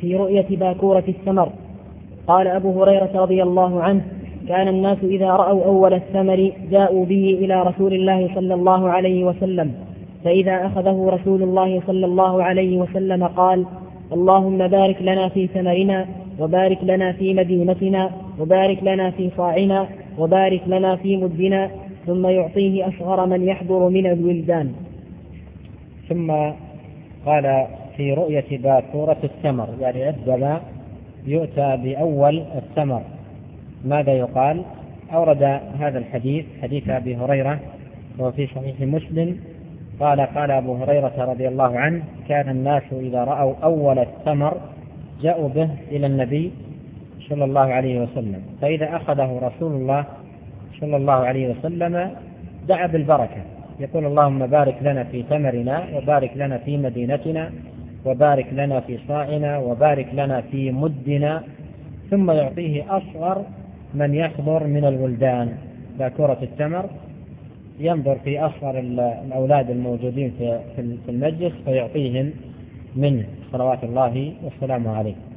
في رؤية باكورة الثمر. قال أبو هريرة رضي الله عنه: كان الناس إذا رأوا أول الثمر جاءوا به إلى رسول الله صلى الله عليه وسلم، فإذا أخذه رسول الله صلى الله عليه وسلم قال: اللهم بارك لنا في ثمرنا، وبارك لنا في مدينتنا، وبارك لنا في صاعنا، وبارك لنا في مدنا، ثم يعطيه أصغر من يحضر من الولدان. ثم قال: في رؤية باكورة الثمر، يعني عندما يؤتى بأول الثمر ماذا يقال؟ أورد هذا الحديث، حديث أبي هريرة وفي صحيح مسلم قال أبو هريرة رضي الله عنه: كان الناس إذا رأوا أول الثمر جاءوا به إلى النبي صلى الله عليه وسلم، فإذا أخذه رسول الله صلى الله عليه وسلم دعا بالبركة، يقول: اللهم بارك لنا في ثمرنا، وبارك لنا في مدينتنا، وبارك لنا في صاعنا، وبارك لنا في مدنا، ثم يعطيه أصغر من يحضر من الولدان. باكورة التمر ينظر في أصغر الأولاد الموجودين في المجلس فيعطيهم منه صلوات الله والسلام عليه.